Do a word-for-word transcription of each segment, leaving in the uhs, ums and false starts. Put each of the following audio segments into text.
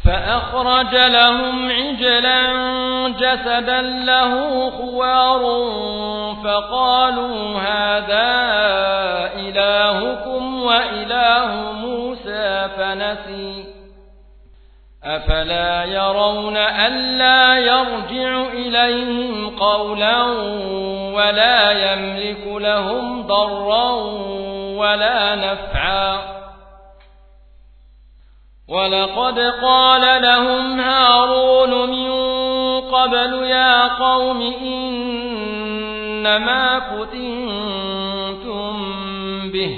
فأخرج لهم عجلا جسدا له خوار فقالوا هذا إلهكم وإله موسى فنسي أفلا يرون ألا يرجع إليهم قولا ولا يملك لهم ضرا ولا نفعا ولقد قال لهم هارون من قبل يا قوم إنما فتنتم به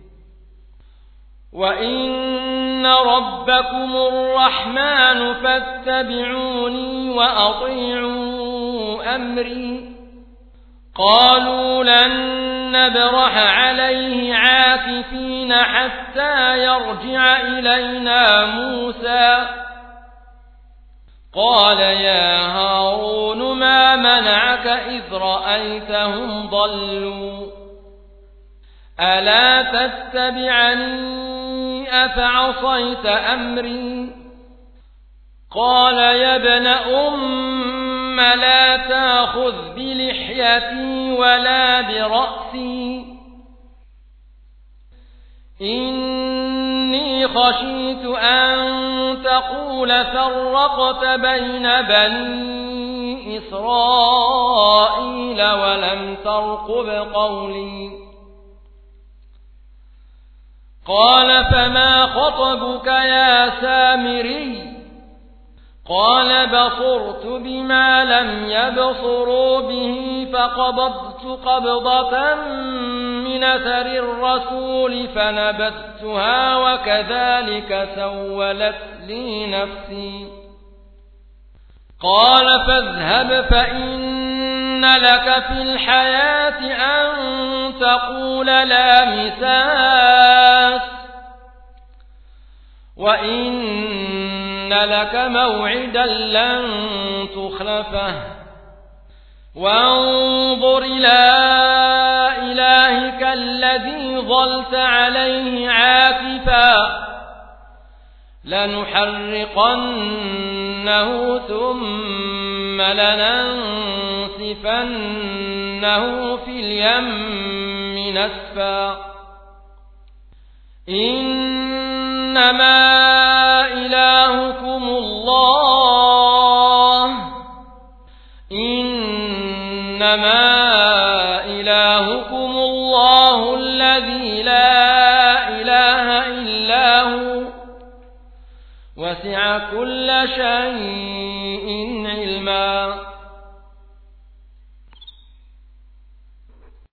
وإن ربكم الرحمن فاتبعوني وأطيعوا أمري قالوا لن نبرح عليه عاكفين حتى يرجع إلينا موسى قال يا هارون ما منعك إذ رأيتهم ضلوا ألا تتبعني أفعصيت أمري قال يا ابن أم لا تأخذ بلحيتي ولا برأسي إني خشيت أن تقول فرقت بين بني إسرائيل ولم ترقب قولي قال فما خطبك يا سامري قال بصرت بما لم يبصروا به فقبضت قبضة من أثر الرسول فنبذتها وكذلك سولت لي نفسي قال فاذهب فإن لك في الحياة أن تقول لا مساس وإن لك موعدا لن تخلفه وانظر إلى إلهك الذي ظلت عليه عاكفا لنحرقنه ثم لننسفنه في اليم نسفا إنما إلهكم الله إنما إلهكم الله الذي لا إله إلا هو وسع كل شيء علما